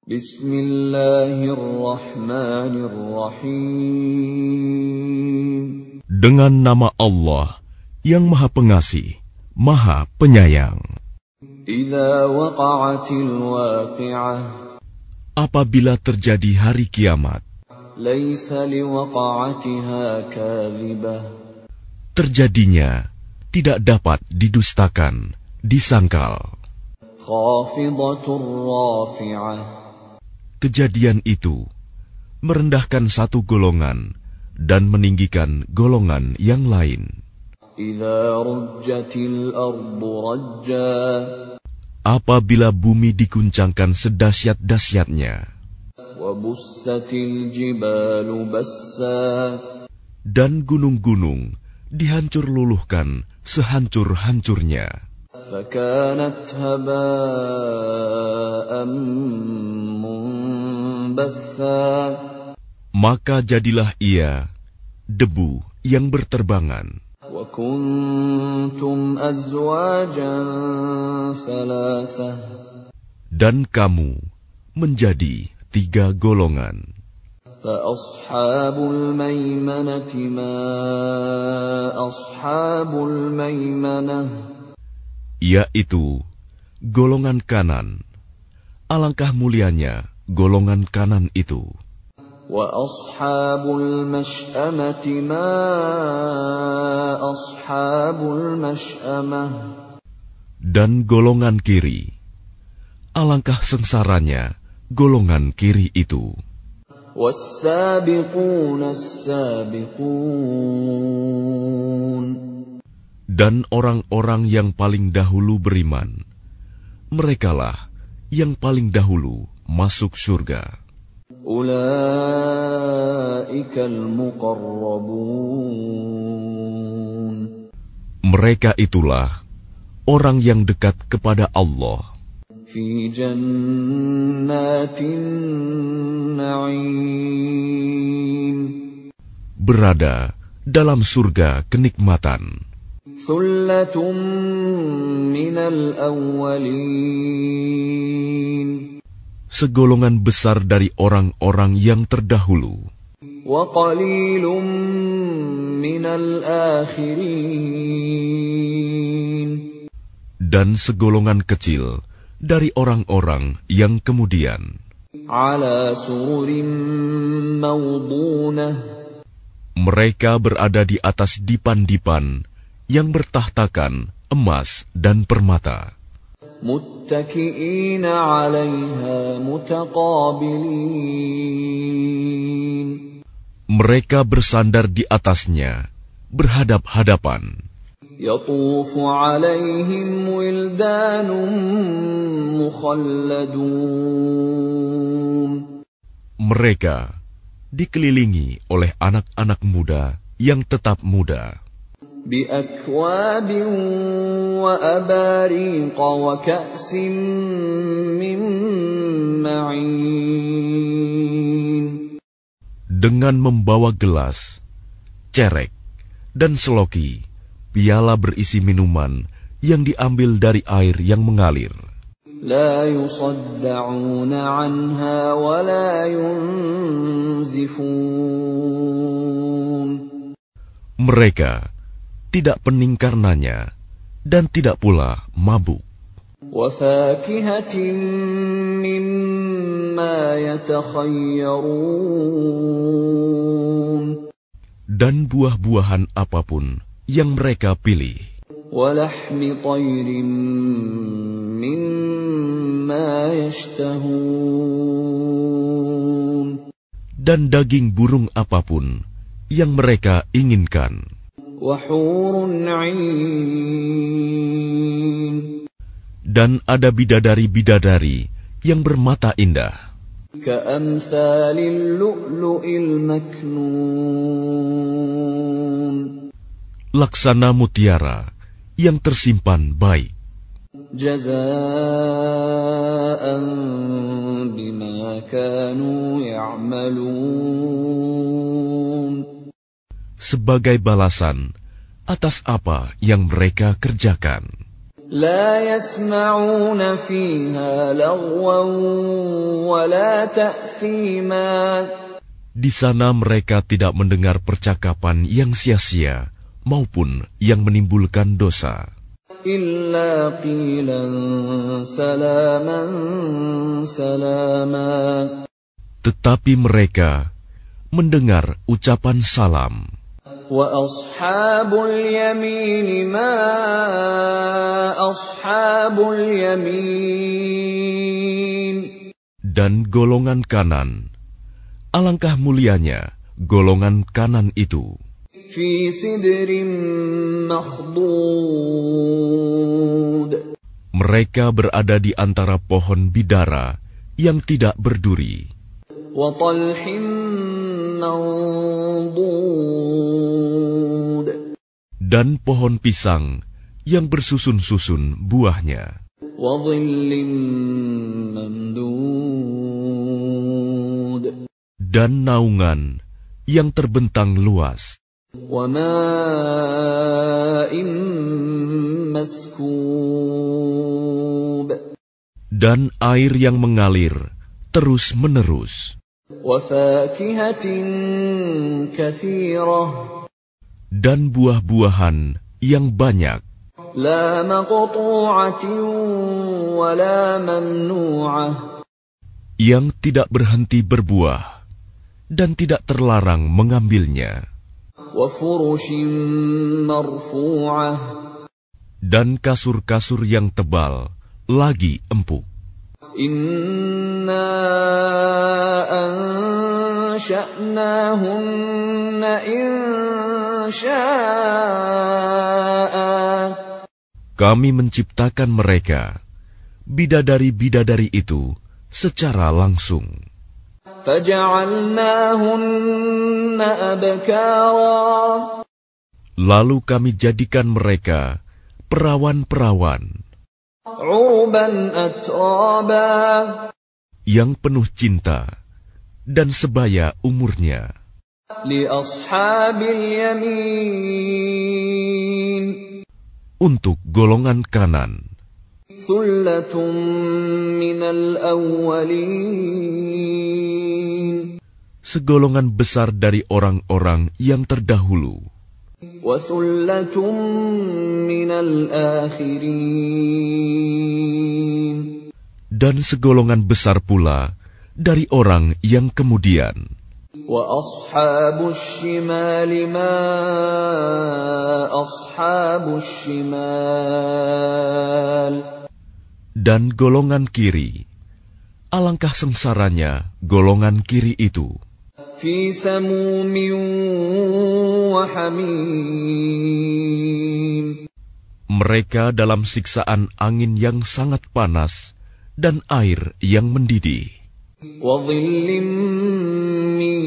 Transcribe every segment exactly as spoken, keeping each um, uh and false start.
Bismillahirrahmanirrahim. Dengan nama Allah yang Maha Pengasih, Maha Penyayang. Idza waqa'atil waqi'ah. Apabila terjadi hari kiamat, laisa liwaqa'atiha kadhibah. Terjadinya tidak dapat didustakan, disangkal. Khafidatur rafi'ah. Kejadian itu merendahkan satu golongan dan meninggikan golongan yang lain. Idza rujjatil ardu rajja. Apabila bumi diguncangkan sedahsyat-dahsyatnya. Wa bussatil jibalu bassa. Dan gunung-gunung dihancur luluhkan sehancur-hancurnya. Fakanat haba'an munbatha. Maka jadilah ia debu yang berterbangan. Wa kuntum azwajan thalathah. Dan kamu menjadi tiga golongan. Fa ashabul maimanati ma ashabul maimanah. Yaitu golongan kanan. Alangkah mulianya golongan kanan itu. Wa ashabul mash'amati ma ashabul mash'amah. Dan golongan kiri. Alangkah sengsaranya golongan kiri itu. Was-sabiquna as-sabiqun. Dan orang-orang yang paling dahulu beriman, merekalah yang paling dahulu masuk surga. Ulaikal muqarrabun. Mereka itulah orang yang dekat kepada Allah. Fi jannatin na'im. Berada dalam surga kenikmatan. Thullatun minal awwalin. Segolongan besar dari orang-orang yang terdahulu. Wa qalilun minal akhirin. Dan segolongan kecil dari orang-orang yang kemudian. Ala sururin mawdunah. Mereka berada di atas dipan-dipan yang bertahtakan emas dan permata. Muttaki'ina 'alaiha mutaqabilin. Mereka bersandar di atasnya, berhadap-hadapan. Yatufu 'alaihim wildanun mukhalladun. Mereka dikelilingi oleh anak-anak muda yang tetap muda. بِأَكْوَابٍ وَأَبَارِيقَ وَكَأْسٍ مِّن مَّعِينٍ. Dengan membawa gelas, cerek, dan seloki, piala berisi minuman yang diambil dari air yang mengalir. لَا يُصَدَّعُونَ عَنْهَا وَلَا يُنزِفُونَ. Mereka tidak pening karenanya, dan tidak pula mabuk. وَفَاكِهَةٍ مِّمَّا يَتَخَيَّرُونَ. Dan buah-buahan apapun yang mereka pilih. وَلَحْمِ طَيْرٍ مِّمَّا يَشْتَهُونَ. Dan daging burung apapun yang mereka inginkan. وَحُورٌ عِينٌ. Dan ada bidadari-bidadari yang bermata indah. كَأَمْثَالِ اللُّؤْلُؤِ الْمَكْنُونِ. Laksana mutiara yang tersimpan baik. جَزَاءً بِمَا كَانُوا يَعْمَلُونَ. Sebagai balasan atas apa yang mereka kerjakan. لا يسمعون فيها لغوا ولا تأثيما. Di sana mereka tidak mendengar percakapan yang sia-sia maupun yang menimbulkan dosa. إلا قيلا سلاما سلاما. Tetapi mereka mendengar ucapan salam. وأصحاب اليمين ما أصحاب اليمين. Dan golongan kanan, alangkah mulianya golongan kanan itu. في سدر مخضود. Mereka berada di antara pohon bidara yang tidak berduri. وطلح منضود. Dan pohon pisang yang bersusun-susun buahnya. وظل ممدود. Dan naungan yang terbentang luas. وماء مسكوب. Dan air yang mengalir terus-menerus. وفاكهة كثيرة. Dan buah-buahan yang banyak. لا مقطوعة ولا ممنوعة. Yang tidak berhenti berbuah dan tidak terlarang mengambilnya. وفرش مرفوعة. Dan kasur-kasur yang tebal lagi empuk. إنا أنشأناهن إنشاء. Kami menciptakan mereka, bidadari-bidadari itu, secara langsung. فجعلناهن أبكارا. Lalu kami jadikan mereka perawan-perawan عربا أترابا. yang penuh cinta dan sebaya umurnya. لأصحاب اليمين. Untuk golongan kanan, ثلة من الأولين. segolongan besar dari orang-orang yang terdahulu. وثلة من الآخرين. Dan segolongan besar pula dari orang yang kemudian. وأصحاب الشمال ما أصحاب الشمال. Dan golongan kiri, alangkah sengsaranya golongan kiri itu. في سموم وحميم. Mereka dalam siksaan angin yang sangat panas dan air yang mendidih. وظل من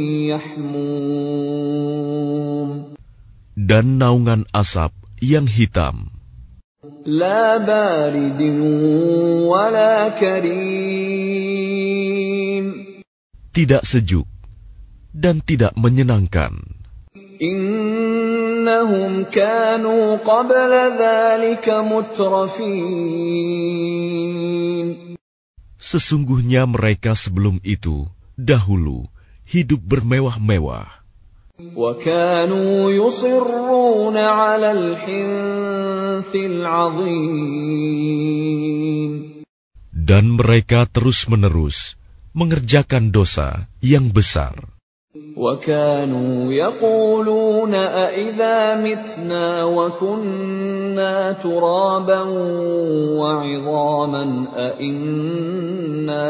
يحموم. Dan naungan asap yang hitam. لا بارد ولا كريم. Tidak sejuk dan tidak menyenangkan. إنهم كانوا قبل ذلك مترفين. Sesungguhnya mereka sebelum itu, dahulu, hidup bermewah-mewah. وكانوا يصرون على الحنث العظيم. Dan mereka terus-menerus mengerjakan dosa yang besar. وكانوا يقولون أإذا متنا وكنا ترابا وعظاما أإنا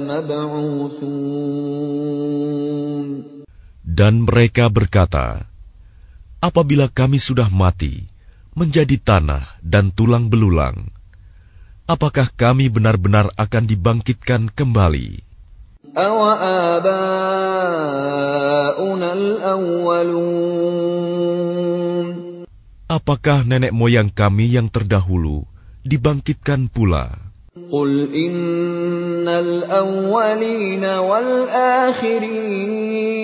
لمبعوثون. Dan mereka berkata, apabila kami sudah mati, menjadi tanah dan tulang belulang, apakah kami benar-benar akan dibangkitkan kembali? أَوَآبَاؤُنَا الْأَوَّلُونَ. Apakah nenek moyang kami yang terdahulu dibangkitkan pula? قُلْ إِنَّ الْأَوَّلِينَ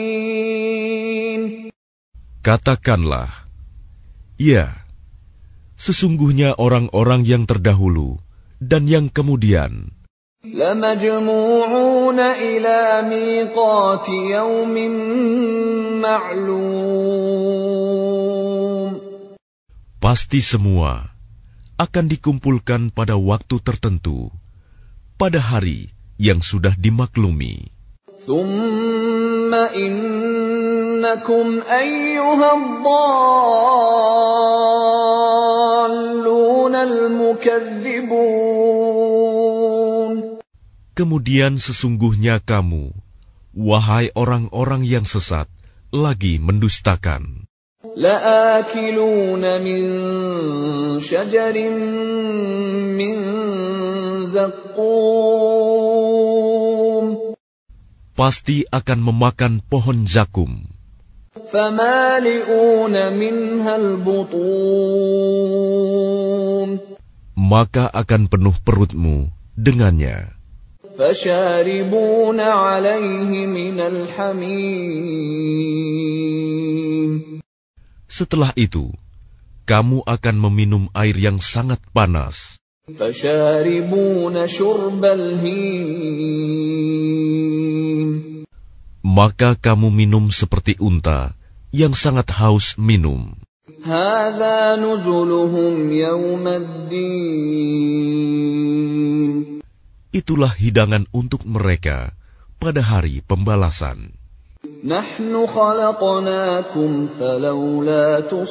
وَالْآخِرِينَ. Katakanlah, ya, Sesungguhnya orang-orang yang terdahulu dan yang kemudian لَمَجْمُوعُونَ إِلَى مِيقَاتِ يَوْمٍ مَّعْلُومٍ. Pasti semua akan dikumpulkan pada waktu tertentu, pada hari yang sudah dimaklumi. ثُمَّ إِنَّكُمْ أَيُّهَا الضَّالُّونَ الْمُكَذِّبُونَ. Kemudian sesungguhnya kamu, wahai orang-orang yang sesat, lagi mendustakan. لَآكِلُونَ مِن شَجَرٍ مِّن زَقُّومٍ. Pasti akan memakan pohon zakum. فَمَالِئُونَ مِنْهَا الْبُطُونَ. Maka akan penuh perutmu dengannya. فَشَارِبُونَ عَلَيْهِ مِنَ الْحَمِيمِ. Setelah itu, kamu akan meminum air yang sangat panas. فَشَارِبُونَ شُرْبَ الْهِيمِ. Maka kamu minum seperti unta yang sangat haus minum. هَذَا نُزُلُهُمْ يَوْمَ الدِّينِ. Itulah hidangan untuk mereka pada hari pembalasan. نَحْنُ خَلَقْنَاكُمْ فَلَوْلَا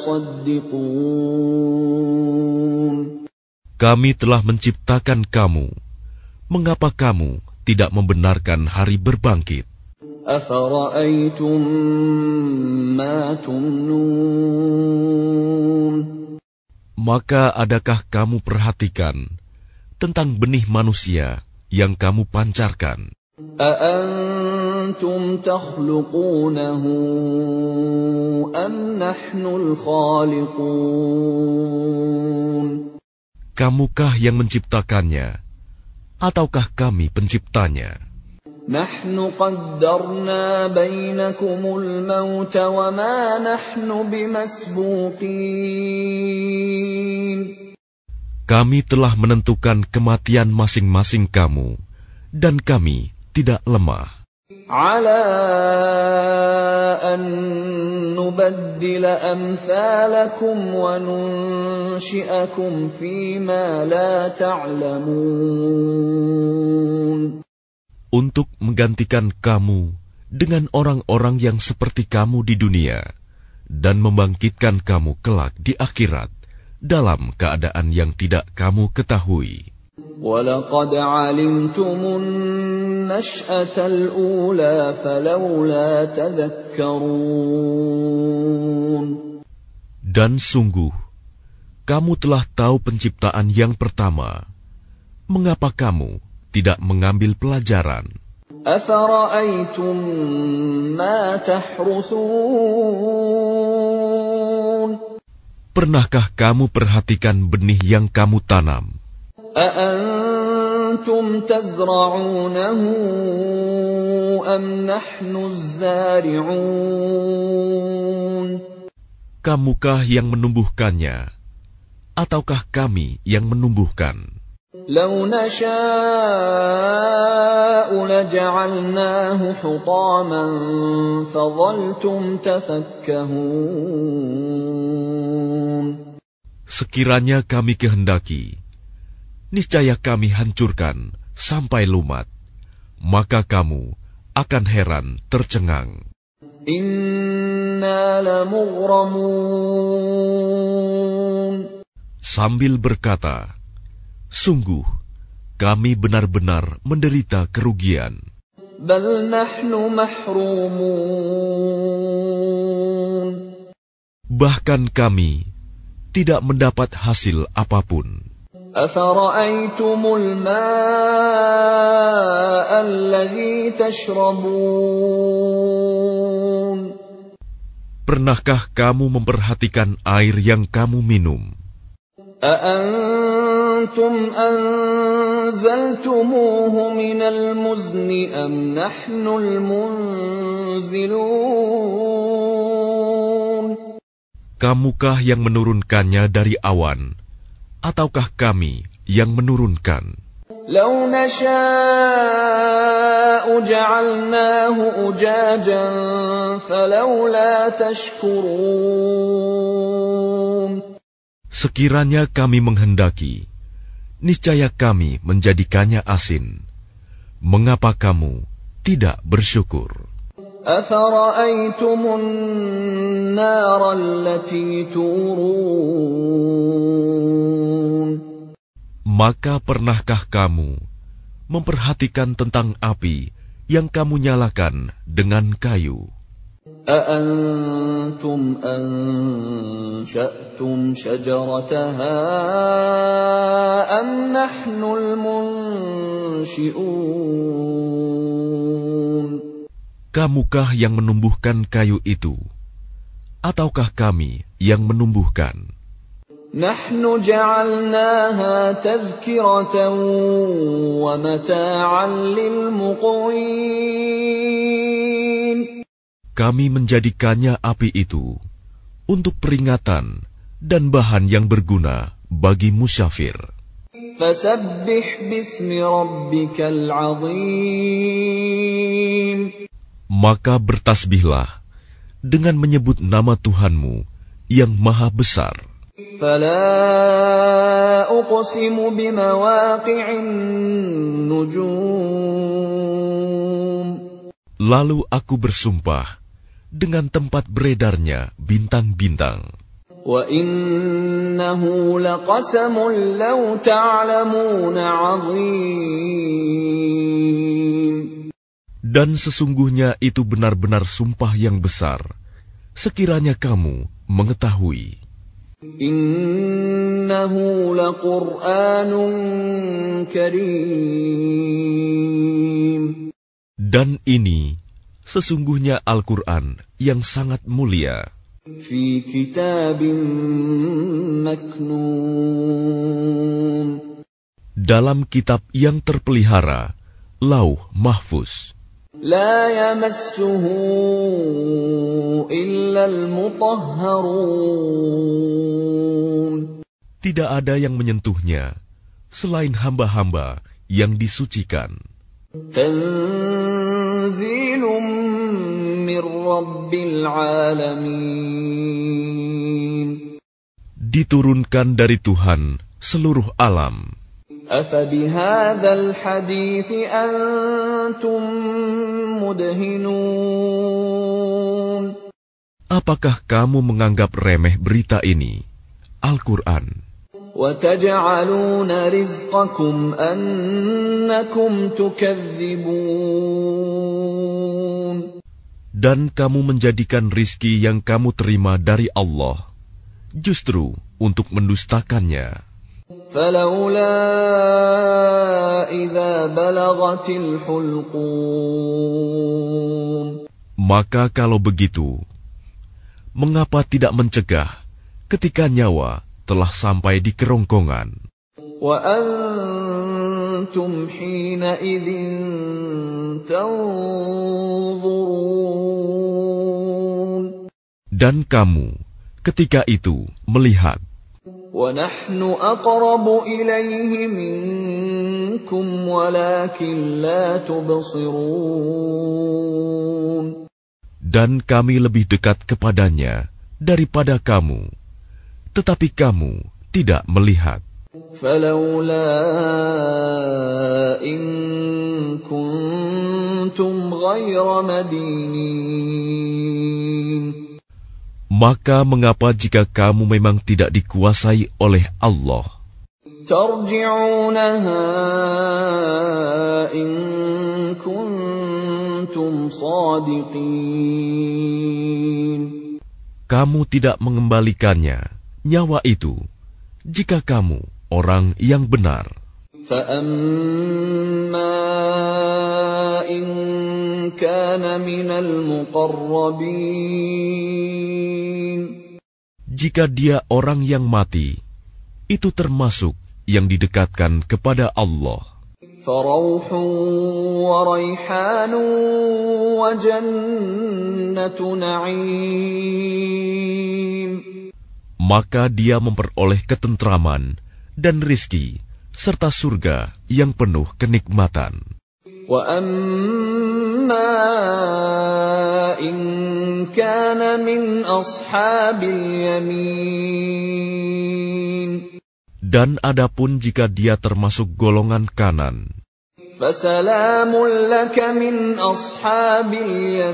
تُصَدِّقُونَ. Kami telah menciptakan kamu. Mengapa kamu tidak membenarkan hari berbangkit? أَفَرَأَيْتُم مَّا تُمْنُونَ. Maka adakah kamu perhatikan tentang benih manusia yang kamu pancarkan? أَأَنتُمْ تَخْلُقُونَهُ أَمْ نَحْنُ الْخَالِقُونَ. Kamukah yang menciptakannya, ataukah kami penciptanya? نَحْنُ قَدَّرْنَا بَيْنَكُمُ الْمَوْتَ وَمَا نَحْنُ بِمَسْبُوقِينَ. Kami telah menentukan kematian masing-masing kamu, dan kami tidak lemah. عَلَىٰ أَن نُّبَدِّلَ أَمْثَالَكُمْ وَنُنشِئَكُمْ فِيمَا لَا تَعْلَمُونَ. Untuk menggantikan kamu dengan orang-orang yang seperti kamu di dunia, dan membangkitkan kamu kelak di akhirat dalam keadaan yang tidak kamu ketahui. وَلَقَدْ عَلِمْتُمُ النَّشْأَةَ الْأُولَىٰ فَلَوْلَا تَذَكَّرُونَ. Dan sungguh, kamu telah tahu penciptaan yang pertama. Mengapa kamu tidak mengambil pelajaran? أَفَرَأَيْتُم مَّا تَحْرُثُونَ. Pernahkah kamu perhatikan benih yang kamu tanam? أَأَنتُمْ تَزْرَعُونَهُ أَمْ نَحْنُ الزَّارِعُونَ. Kamukah yang menumbuhkannya, ataukah kami yang menumbuhkan? لَوْ نَشَاءُ لَجَعَلْنَاهُ حُطَامًا فَظَلْتُمْ تَفَكَّهُونَ. Sekiranya kami kehendaki, niscaya kami hancurkan sampai lumat, maka kamu akan heran tercengang. Inna lamughramun. Sambil berkata, sungguh kami benar-benar menderita kerugian. Bal nahnu mahrumun. Bahkan kami tidak mendapat hasil apapun. Afara'aytumul ma'a alladhi tashrabun. Pernahkah kamu memperhatikan air yang kamu minum? A'antum anzaltumuhu minal muzni am nahnul munzilun. Kamukah yang menurunkannya dari awan, ataukah kami yang menurunkan? لو نشاء جعلناه أجاجا فلولا تشكرون. Sekiranya kami menghendaki, niscaya kami menjadikannya asin. Mengapa kamu tidak bersyukur? أفرأيتم النار التي تورون. Maka pernahkah kamu memperhatikan tentang api yang kamu nyalakan dengan kayu? أأنتم أنشأتم شجرتها أم نحن المنشئون. Kamukah yang menumbuhkan kayu itu, ataukah kami yang menumbuhkan? نحن جعلناها تذكرة ومتاعا للمقوين. Kami menjadikannya api itu untuk peringatan dan bahan yang berguna bagi musyafir. فسبح باسم ربك العظيم. Maka bertasbihlah dengan menyebut nama Tuhanmu yang maha besar. فلا أقسم بمواقع النجوم. Lalu aku bersumpah dengan tempat beredarnya bintang-bintang. وَإِنَّهُ لَقَسَمٌ لَوْ تَعْلَمُونَ عَظِيمٌ. Dan sesungguhnya itu benar-benar sumpah yang besar, sekiranya kamu mengetahui. Innahu laqur'anun karim. Dan ini sesungguhnya Al-Quran yang sangat mulia. Fi kitabim maknun. Dalam kitab yang terpelihara, Lauh Mahfuz. La yamassuhu illa al-mutahharun. Tidak ada yang menyentuhnya selain hamba-hamba yang disucikan. Tanzilum min rabbil alamin. Diturunkan dari Tuhan seluruh alam. Afabihadzal hadithi antum mudhinun. Apakah kamu menganggap remeh berita ini, Al-Quran? وَتَجْعَلُونَ رِزْقَكُمْ أَنَّكُمْ تُكَذِّبُونَ. Dan kamu menjadikan rizki yang kamu terima dari Allah justru untuk mendustakannya. فَلَوْلَا إِذَا بَلَغَتِ الْحُلْقُومَ. Maka kalau begitu, mengapa tidak mencegah ketika nyawa telah sampai di kerongkongan? وَأَنْتُمْ حِينَئِذٍ تَنْظُرُونَ. Dan kamu ketika itu melihat. وَنَحْنُ أَقْرَبُ إِلَيْهِ مِنْكُمْ وَلَكِنْ لَا تُبْصِرُونَ. Dan kami lebih dekat kepadanya daripada kamu, tetapi kamu tidak melihat. فَلَوْلَا إِن كُنْتُمْ غَيْرَ مَدِينِينَ. Maka mengapa jika kamu memang tidak dikuasai oleh Allah? تَرْجِعُونَهَا إِن كُنْتُمْ صَادِقِينَ. Kamu tidak mengembalikannya, nyawa itu, jika kamu orang yang benar. فَأَمَّا إِن كَانَ مِنَ الْمُقَرَّبِينَ. Jika dia orang yang mati, itu termasuk yang didekatkan kepada Allah. فَرَوْحٌ وَرَيْحَانٌ وَجَنَّةُ نَعِيمٍ. maka dia memperoleh ketentraman dan rizki serta surga yang penuh kenikmatan. Wa amma in kana min ashabil yamin. Dan adapun jika dia termasuk golongan kanan, fasalamun laka min ashabil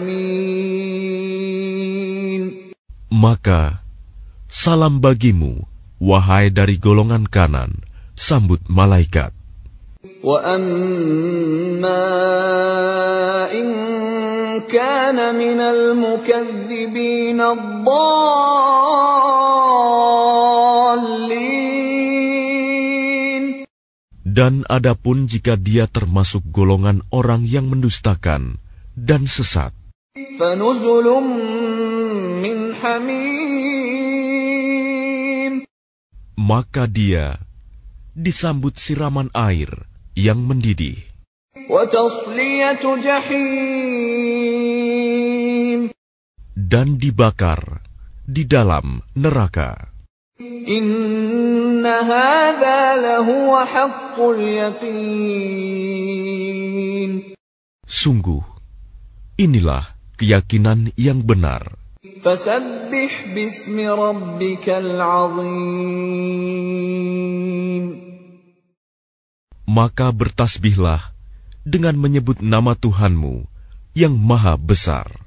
yamin. Maka salam bagimu, wahai dari golongan kanan, sambut malaikat. Wa amma in kana minal mukadzibin ad-dallin. Dan adapun jika dia termasuk golongan orang yang mendustakan dan sesat, fanuzulun min hamim. Maka dia disambut siraman air yang mendidih. Wa tasliyatu jahim. Dan dibakar di dalam neraka. Inna hadza lahu haqqul yaqin. Sungguh, inilah keyakinan yang benar. Fasabbih bismi rabbikal azim. Maka bertasbihlah dengan menyebut nama Tuhanmu yang maha besar.